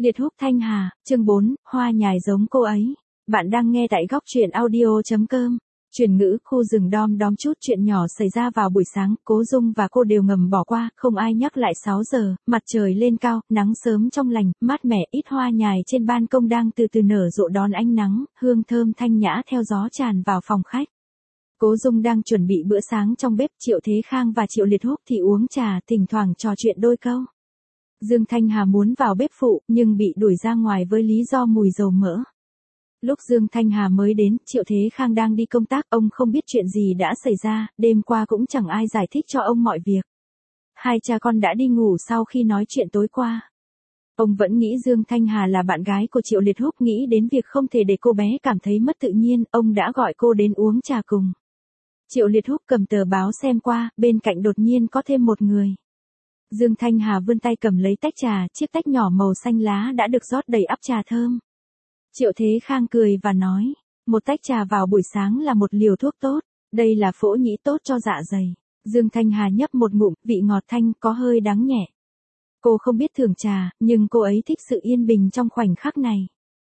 Liệt Húc Thanh Hà, chương 4, hoa nhài giống cô ấy. Bạn đang nghe tại góc truyện audio.com. Chuyển ngữ khu rừng đom đóm chút chuyện nhỏ xảy ra vào buổi sáng, Cố Dung và cô đều ngầm bỏ qua, không ai nhắc lại 6 giờ, mặt trời lên cao, nắng sớm trong lành, mát mẻ, ít hoa nhài trên ban công đang từ từ nở rộ đón ánh nắng, hương thơm thanh nhã theo gió tràn vào phòng khách. Cố Dung đang chuẩn bị bữa sáng trong bếp, Triệu Thế Khang và Triệu Liệt Húc thì uống trà, thỉnh thoảng trò chuyện đôi câu. Dương Thanh Hà muốn vào bếp phụ, nhưng bị đuổi ra ngoài với lý do mùi dầu mỡ. Lúc Dương Thanh Hà mới đến, Triệu Thế Khang đang đi công tác, ông không biết chuyện gì đã xảy ra, đêm qua cũng chẳng ai giải thích cho ông mọi việc. Hai cha con đã đi ngủ sau khi nói chuyện tối qua. Ông vẫn nghĩ Dương Thanh Hà là bạn gái của Triệu Liệt Húc, nghĩ đến việc không thể để cô bé cảm thấy mất tự nhiên, ông đã gọi cô đến uống trà cùng. Triệu Liệt Húc cầm tờ báo xem qua, bên cạnh đột nhiên có thêm một người. Dương Thanh Hà vươn tay cầm lấy tách trà, chiếc tách nhỏ màu xanh lá đã được rót đầy ắp trà thơm. Triệu Thế Khang cười và nói, một tách trà vào buổi sáng là một liều thuốc tốt, đây là phỗ nhĩ tốt cho dạ dày. Dương Thanh Hà nhấp một ngụm, vị ngọt thanh, có hơi đắng nhẹ. Cô không biết thưởng trà, nhưng cô ấy thích sự yên bình trong khoảnh khắc này.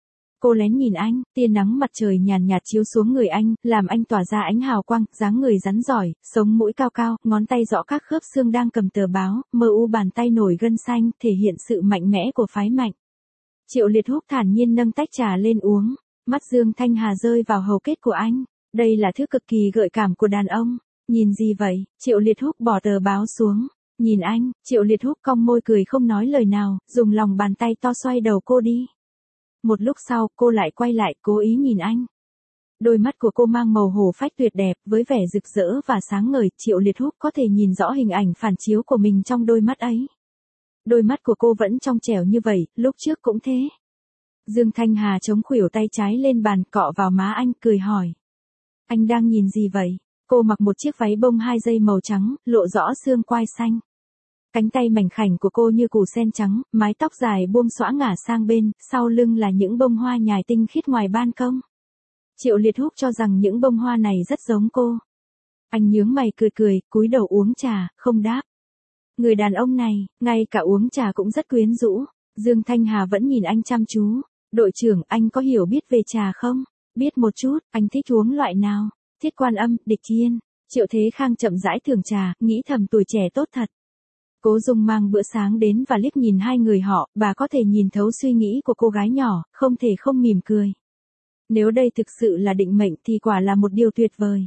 Cô lén nhìn anh, tia nắng mặt trời nhàn nhạt chiếu xuống người anh, làm anh tỏa ra ánh hào quang, dáng người rắn giỏi, sống mũi cao cao, ngón tay rõ các khớp xương đang cầm tờ báo, mờ u bàn tay nổi gân xanh, thể hiện sự mạnh mẽ của phái mạnh. Triệu Liệt Húc thản nhiên nâng tách trà lên uống, mắt Dương Thanh Hà rơi vào hầu kết của anh, đây là thứ cực kỳ gợi cảm của đàn ông. Nhìn gì vậy? Triệu Liệt Húc bỏ tờ báo xuống, nhìn anh, Triệu Liệt Húc cong môi cười không nói lời nào, dùng lòng bàn tay to xoay đầu cô đi. Một lúc sau, cô lại quay lại, cố ý nhìn anh. Đôi mắt của cô mang màu hổ phách tuyệt đẹp, với vẻ rực rỡ và sáng ngời, Triệu Liệt Húc có thể nhìn rõ hình ảnh phản chiếu của mình trong đôi mắt ấy. Đôi mắt của cô vẫn trong trẻo như vậy, lúc trước cũng thế. Dương Thanh Hà chống khuỷu tay trái lên bàn, cọ vào má anh, cười hỏi. Anh đang nhìn gì vậy? Cô mặc một chiếc váy bông 2 dây màu trắng, lộ rõ xương quai xanh. Cánh tay mảnh khảnh của cô như củ sen trắng, mái tóc dài buông xõa ngả sang bên, sau lưng là những bông hoa nhài tinh khiết ngoài ban công. Triệu Liệt Húc cho rằng những bông hoa này rất giống cô. Anh nhướng mày cười cười, cúi đầu uống trà, không đáp. Người đàn ông này, ngay cả uống trà cũng rất quyến rũ. Dương Thanh Hà vẫn nhìn anh chăm chú. Đội trưởng, anh có hiểu biết về trà không? Biết một chút, anh thích uống loại nào? Thiết Quan Âm, Địch Chiên. Triệu Thế Khang chậm rãi thưởng trà, nghĩ thầm tuổi trẻ tốt thật. Cố Dung mang bữa sáng đến và liếc nhìn hai người họ, bà có thể nhìn thấu suy nghĩ của cô gái nhỏ, không thể không mỉm cười. Nếu đây thực sự là định mệnh thì quả là một điều tuyệt vời.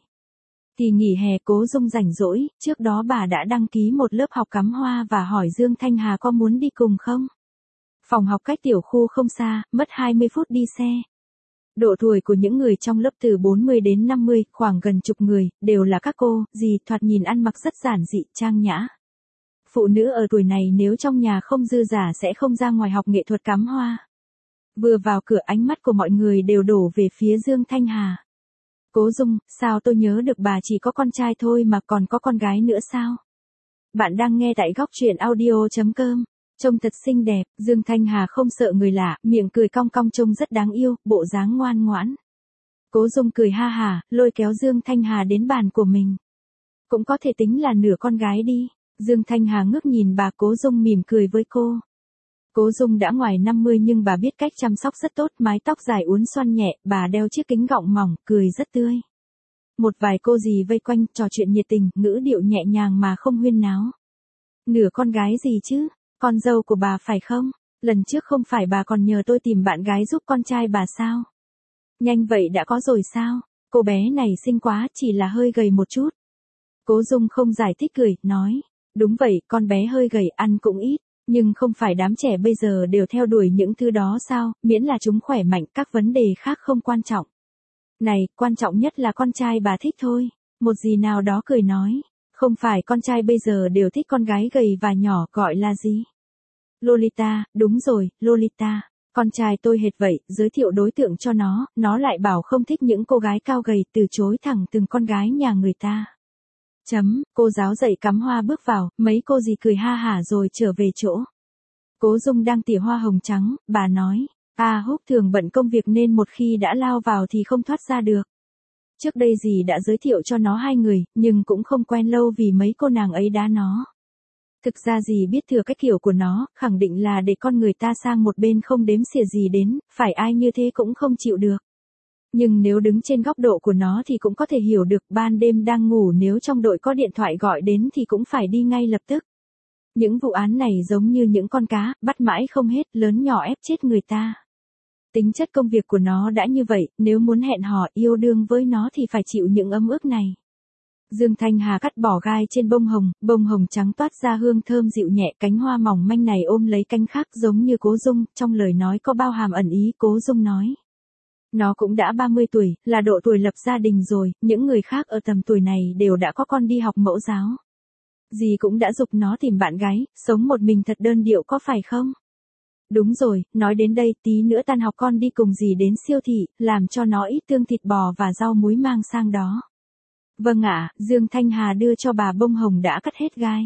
Kỳ nghỉ hè Cố Dung rảnh rỗi, trước đó bà đã đăng ký một lớp học cắm hoa và hỏi Dương Thanh Hà có muốn đi cùng không. Phòng học cách tiểu khu không xa, mất 20 phút đi xe. Độ tuổi của những người trong lớp từ 40 đến 50, khoảng gần chục người, đều là các cô, dì, thoạt nhìn ăn mặc rất giản dị, trang nhã. Phụ nữ ở tuổi này nếu trong nhà không dư giả sẽ không ra ngoài học nghệ thuật cắm hoa. Vừa vào cửa ánh mắt của mọi người đều đổ về phía Dương Thanh Hà. Cố Dung, sao tôi nhớ được bà chỉ có con trai thôi mà còn có con gái nữa sao? Bạn đang nghe tại góc truyện audio.com. Trông thật xinh đẹp, Dương Thanh Hà không sợ người lạ, miệng cười cong cong trông rất đáng yêu, bộ dáng ngoan ngoãn. Cố Dung cười ha hả, lôi kéo Dương Thanh Hà đến bàn của mình. Cũng có thể tính là nửa con gái đi. Dương Thanh Hà ngước nhìn bà. Cố Dung mỉm cười với cô. Cố Dung đã ngoài 50 nhưng bà biết cách chăm sóc rất tốt, mái tóc dài uốn xoăn nhẹ, bà đeo chiếc kính gọng mỏng, cười rất tươi. Một vài cô dì vây quanh, trò chuyện nhiệt tình, ngữ điệu nhẹ nhàng mà không huyên náo. Nửa con gái gì chứ, con dâu của bà phải không? Lần trước không phải bà còn nhờ tôi tìm bạn gái giúp con trai bà sao? Nhanh vậy đã có rồi sao? Cô bé này xinh quá, chỉ là hơi gầy một chút. Cố Dung không giải thích cười, nói. Đúng vậy, con bé hơi gầy, ăn cũng ít. Nhưng không phải đám trẻ bây giờ đều theo đuổi những thứ đó sao, miễn là chúng khỏe mạnh, các vấn đề khác không quan trọng. Này, quan trọng nhất là con trai bà thích thôi. Một dì nào đó cười nói. Không phải con trai bây giờ đều thích con gái gầy và nhỏ, gọi là gì? Lolita, đúng rồi, Lolita. Con trai tôi hệt vậy, giới thiệu đối tượng cho nó lại bảo không thích những cô gái cao gầy, từ chối thẳng từng con gái nhà người ta. Cô giáo dạy cắm hoa bước vào, mấy cô dì cười ha hả rồi trở về chỗ. Cố Dung đang tỉa hoa hồng trắng, bà nói, Húc thường bận công việc nên một khi đã lao vào thì không thoát ra được. Trước đây dì đã giới thiệu cho nó 2 người, nhưng cũng không quen lâu vì mấy cô nàng ấy đá nó. Thực ra gì biết thừa cái kiểu của nó, khẳng định là để con người ta sang một bên không đếm xỉa gì đến, phải ai như thế cũng không chịu được. Nhưng nếu đứng trên góc độ của nó thì cũng có thể hiểu được, ban đêm đang ngủ nếu trong đội có điện thoại gọi đến thì cũng phải đi ngay lập tức. Những vụ án này giống như những con cá, bắt mãi không hết, lớn nhỏ ép chết người ta. Tính chất công việc của nó đã như vậy, nếu muốn hẹn hò yêu đương với nó thì phải chịu những ấm ức này. Dương Thanh Hà cắt bỏ gai trên bông hồng trắng toát ra hương thơm dịu nhẹ, cánh hoa mỏng manh này ôm lấy cánh khác giống như Cố Dung, trong lời nói có bao hàm ẩn ý. Cố Dung nói. Nó cũng đã 30 tuổi, là độ tuổi lập gia đình rồi, những người khác ở tầm tuổi này đều đã có con đi học mẫu giáo. Dì cũng đã giục nó tìm bạn gái, sống một mình thật đơn điệu có phải không? Đúng rồi, nói đến đây tí nữa tan học con đi cùng dì đến siêu thị, làm cho nó ít tương thịt bò và rau muối mang sang đó. Vâng ạ, Dương Thanh Hà đưa cho bà bông hồng đã cắt hết gai.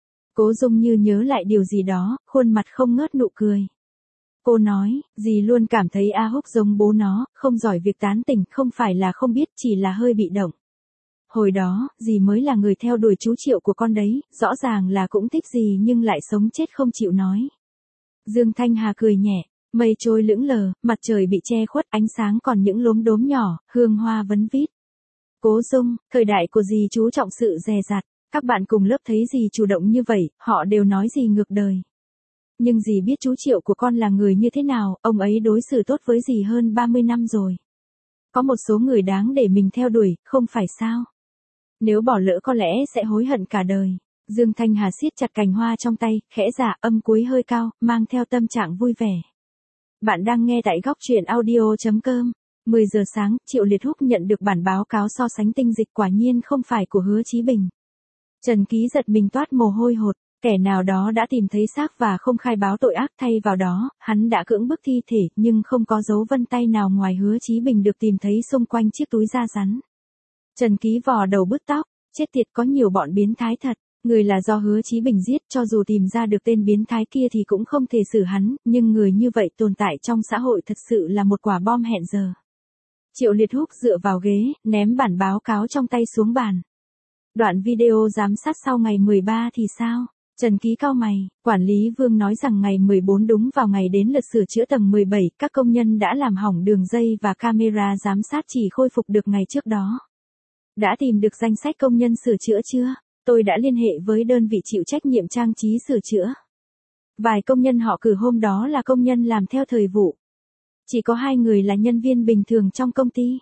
Cố Dung như nhớ lại điều gì đó, khuôn mặt không ngớt nụ cười. Cô nói, dì luôn cảm thấy A Húc giống bố nó, không giỏi việc tán tỉnh, không phải là không biết, chỉ là hơi bị động. Hồi đó, dì mới là người theo đuổi chú Triệu của con đấy, rõ ràng là cũng thích dì nhưng lại sống chết không chịu nói. Dương Thanh Hà cười nhẹ, mây trôi lững lờ, mặt trời bị che khuất, ánh sáng còn những lốm đốm nhỏ, hương hoa vấn vít. Cố Dung, thời đại của dì chú trọng sự dè dặt, các bạn cùng lớp thấy dì chủ động như vậy, họ đều nói dì ngược đời. Nhưng dì biết chú Triệu của con là người như thế nào, ông ấy đối xử tốt với dì hơn 30 năm rồi. Có một số người đáng để mình theo đuổi, không phải sao? Nếu bỏ lỡ có lẽ sẽ hối hận cả đời. Dương Thanh Hà siết chặt cành hoa trong tay, khẽ giả, âm cuối hơi cao, mang theo tâm trạng vui vẻ. Bạn đang nghe tại góc truyện audio.com. 10 giờ sáng, Triệu Liệt Húc nhận được bản báo cáo so sánh tinh dịch, quả nhiên không phải của Hứa Chí Bình. Trần Ký giật mình toát mồ hôi hột, kẻ nào đó đã tìm thấy xác và không khai báo tội ác, thay vào đó, hắn đã cưỡng bức thi thể, nhưng không có dấu vân tay nào ngoài Hứa Chí Bình được tìm thấy xung quanh chiếc túi da rắn. Trần Ký vò đầu bứt tóc, chết tiệt, có nhiều bọn biến thái thật. Người là do Hứa Chí Bình giết, cho dù tìm ra được tên biến thái kia thì cũng không thể xử hắn, nhưng người như vậy tồn tại trong xã hội thật sự là một quả bom hẹn giờ. Triệu Liệt Húc dựa vào ghế, ném bản báo cáo trong tay xuống bàn. Đoạn video giám sát sau ngày 13 thì sao? Trần Ký cau mày, quản lý Vương nói rằng ngày 14 đúng vào ngày đến lượt sửa chữa tầng 17, các công nhân đã làm hỏng đường dây và camera giám sát chỉ khôi phục được ngày trước đó. Đã tìm được danh sách công nhân sửa chữa chưa? Tôi đã liên hệ với đơn vị chịu trách nhiệm trang trí sửa chữa. Vài công nhân họ cử hôm đó là công nhân làm theo thời vụ. Chỉ có 2 người là nhân viên bình thường trong công ty.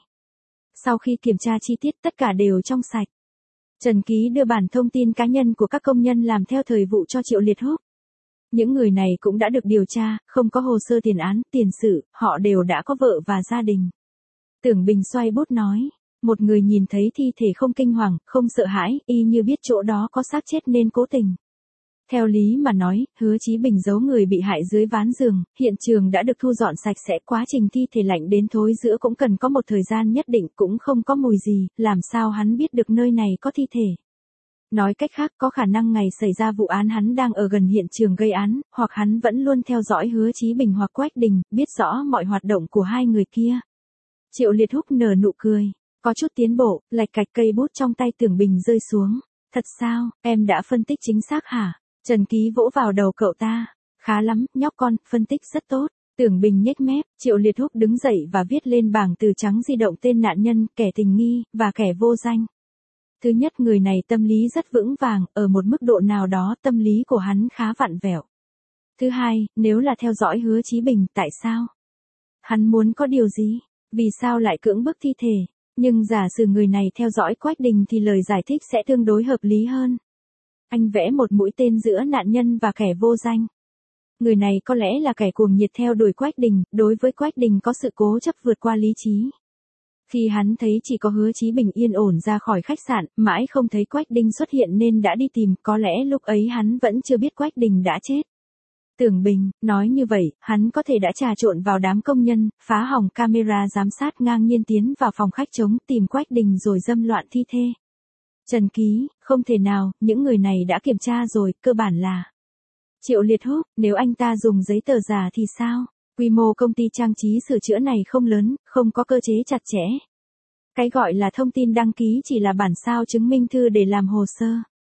Sau khi kiểm tra chi tiết tất cả đều trong sạch. Trần Ký đưa bản thông tin cá nhân của các công nhân làm theo thời vụ cho Triệu Liệt Húc. Những người này cũng đã được điều tra, không có hồ sơ tiền án, tiền sự, họ đều đã có vợ và gia đình. Tưởng Bình xoay bút nói. Một người nhìn thấy thi thể không kinh hoàng, không sợ hãi, y như biết chỗ đó có xác chết nên cố tình. Theo lý mà nói, Hứa Chí Bình giấu người bị hại dưới ván giường, hiện trường đã được thu dọn sạch sẽ, quá trình thi thể lạnh đến thối rữa cũng cần có một thời gian nhất định, cũng không có mùi gì, làm sao hắn biết được nơi này có thi thể. Nói cách khác, có khả năng ngày xảy ra vụ án hắn đang ở gần hiện trường gây án, hoặc hắn vẫn luôn theo dõi Hứa Chí Bình hoặc Quách Đình, biết rõ mọi hoạt động của hai người kia. Triệu Liệt Húc nở nụ cười. Có chút tiến bộ, lạch cạch, cây bút trong tay Tưởng Bình rơi xuống. Thật sao, em đã phân tích chính xác hả? Trần Ký vỗ vào đầu cậu ta. Khá lắm, nhóc con, phân tích rất tốt. Tưởng Bình nhếch mép, Triệu Liệt Húc đứng dậy và viết lên bảng từ trắng di động tên nạn nhân, kẻ tình nghi, và kẻ vô danh. Thứ nhất, người này tâm lý rất vững vàng, ở một mức độ nào đó tâm lý của hắn khá vặn vẹo. Thứ hai, nếu là theo dõi Hứa Chí Bình, tại sao? Hắn muốn có điều gì? Vì sao lại cưỡng bức thi thể? Nhưng giả sử người này theo dõi Quách Đình thì lời giải thích sẽ tương đối hợp lý hơn. Anh vẽ một mũi tên giữa nạn nhân và kẻ vô danh. Người này có lẽ là kẻ cuồng nhiệt theo đuổi Quách Đình, đối với Quách Đình có sự cố chấp vượt qua lý trí. Khi hắn thấy chỉ có Hứa Chí Bình yên ổn ra khỏi khách sạn, mãi không thấy Quách Đình xuất hiện nên đã đi tìm, có lẽ lúc ấy hắn vẫn chưa biết Quách Đình đã chết. Tưởng Bình, nói như vậy, hắn có thể đã trà trộn vào đám công nhân, phá hỏng camera giám sát, ngang nhiên tiến vào phòng khách trống, tìm Quách Đình rồi dâm loạn thi thể. Trần Ký, không thể nào, những người này đã kiểm tra rồi, cơ bản là. Triệu Liệt Húc, nếu anh ta dùng giấy tờ giả thì sao? Quy mô công ty trang trí sửa chữa này không lớn, không có cơ chế chặt chẽ. Cái gọi là thông tin đăng ký chỉ là bản sao chứng minh thư để làm hồ sơ.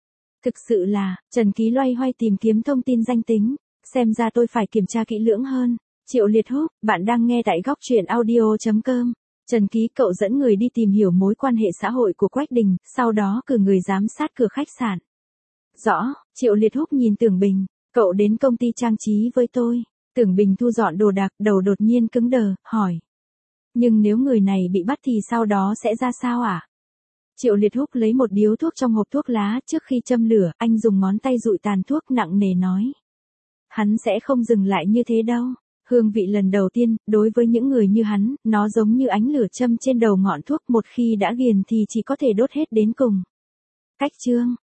Thực sự là, Trần Ký loay hoay tìm kiếm thông tin danh tính. Xem ra tôi phải kiểm tra kỹ lưỡng hơn. Triệu Liệt Húc, bạn đang nghe tại góc truyện audio.com. Trần Ký, cậu dẫn người đi tìm hiểu mối quan hệ xã hội của Quách Đình, sau đó cử người giám sát cửa khách sạn. Rõ, Triệu Liệt Húc nhìn Tưởng Bình, cậu đến công ty trang trí với tôi. Tưởng Bình thu dọn đồ đạc, đầu đột nhiên cứng đờ, hỏi. Nhưng nếu người này bị bắt thì sau đó sẽ ra sao ạ? Triệu Liệt Húc lấy một điếu thuốc trong hộp thuốc lá, trước khi châm lửa, anh dùng ngón tay dụi tàn thuốc nặng nề nói. Hắn sẽ không dừng lại như thế đâu. Hương vị lần đầu tiên, đối với những người như hắn, nó giống như ánh lửa châm trên đầu ngọn thuốc, một khi đã ghiền thì chỉ có thể đốt hết đến cùng. Cách chương,